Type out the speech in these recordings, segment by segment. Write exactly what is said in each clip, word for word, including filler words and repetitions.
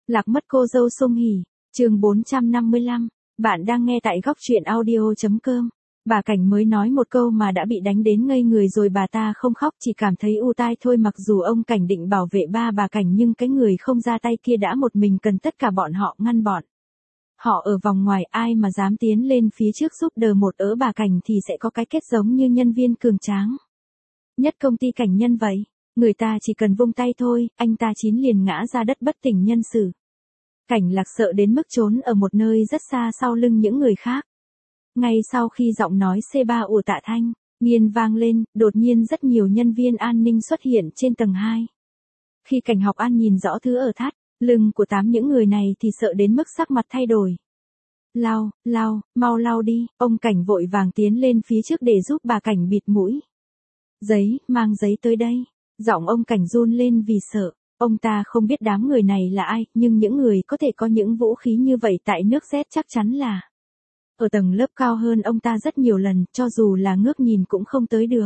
Lạc mất cô dâu Sung Hỉ, chương bốn trăm năm mươi lăm, bạn đang nghe tại góc truyện audio chấm com. Bà Cảnh mới nói một câu mà đã bị đánh đến ngây người rồi, bà ta không khóc chỉ cảm thấy u tai thôi. Mặc dù ông Cảnh định bảo vệ ba bà Cảnh nhưng cái người không ra tay kia đã một mình cần tất cả bọn họ ngăn bọn. Họ ở vòng ngoài, ai mà dám tiến lên phía trước giúp đỡ một ớ bà Cảnh thì sẽ có cái kết giống như nhân viên cường tráng nhất công ty Cảnh Nhân vậy. Người ta chỉ cần vung tay thôi, anh ta chín liền ngã ra đất bất tỉnh nhân sự. Cảnh Lạc sợ đến mức trốn ở một nơi rất xa sau lưng những người khác. Ngay sau khi giọng nói xê ba của Tạ Thanh Nghiên vang lên, đột nhiên rất nhiều nhân viên an ninh xuất hiện trên tầng hai. Khi Cảnh Học An nhìn rõ thứ ở thắt lưng của tám những người này thì sợ đến mức sắc mặt thay đổi. Lau, lau, mau lau đi, ông Cảnh vội vàng tiến lên phía trước để giúp bà Cảnh bịt mũi. Giấy, mang giấy tới đây. Giọng ông Cảnh run lên vì sợ. Ông ta không biết đám người này là ai, nhưng những người có thể có những vũ khí như vậy tại nước Z chắc chắn là ở tầng lớp cao hơn ông ta rất nhiều lần, cho dù là ngước nhìn cũng không tới được.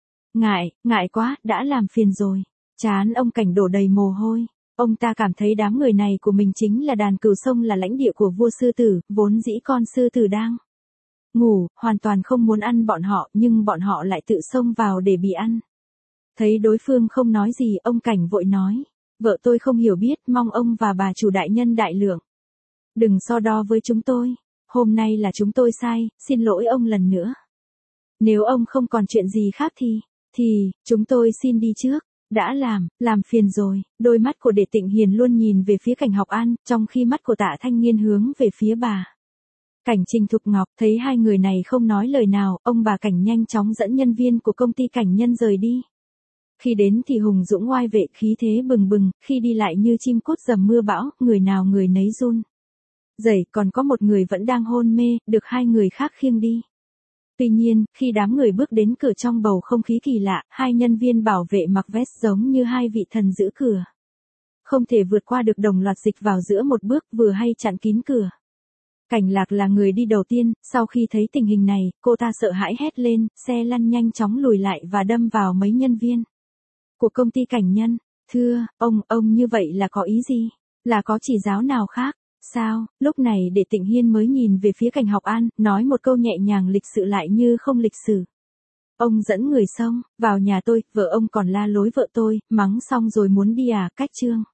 Ngại, ngại quá, đã làm phiền rồi. Trán ông Cảnh đổ đầy mồ hôi. Ông ta cảm thấy đám người này của mình chính là đàn cừu sông, là lãnh địa của vua sư tử, vốn dĩ con sư tử đang ngủ, hoàn toàn không muốn ăn bọn họ, nhưng bọn họ lại tự xông vào để bị ăn. Thấy đối phương không nói gì, ông Cảnh vội nói, vợ tôi không hiểu biết, mong ông và bà chủ đại nhân đại lượng đừng so đo với chúng tôi. Hôm nay là chúng tôi sai, xin lỗi ông lần nữa. Nếu ông không còn chuyện gì khác thì, thì, chúng tôi xin đi trước. Đã làm, làm phiền rồi. Đôi mắt của Đệ Tịnh Hiền luôn nhìn về phía Cảnh Học An, trong khi mắt của Tạ Thanh Nghiên hướng về phía bà Cảnh Trình Thục Ngọc. Thấy hai người này không nói lời nào, ông bà Cảnh nhanh chóng dẫn nhân viên của công ty Cảnh Nhân rời đi. Khi đến thì hùng dũng oai vệ, khí thế bừng bừng, khi đi lại như chim cút dầm mưa bão, người nào người nấy run rẩy, còn có một người vẫn đang hôn mê, được hai người khác khiêng đi. Tuy nhiên, khi đám người bước đến cửa trong bầu không khí kỳ lạ, hai nhân viên bảo vệ mặc vest giống như hai vị thần giữ cửa. Không thể vượt qua được, đồng loạt dịch vào giữa một bước, vừa hay chặn kín cửa. Cảnh Lạc là người đi đầu tiên, sau khi thấy tình hình này, cô ta sợ hãi hét lên, xe lăn nhanh chóng lùi lại và đâm vào mấy nhân viên của công ty Cảnh Nhân. Thưa, ông, ông như vậy là có ý gì? Là có chỉ giáo nào khác? Sao? Lúc này Đệ Tịnh Hiên mới nhìn về phía Cảnh Học An, nói một câu nhẹ nhàng lịch sự lại như không lịch sự. Ông dẫn người xông vào nhà tôi, vợ ông còn la lối vợ tôi, mắng xong rồi muốn đi à, cách chương.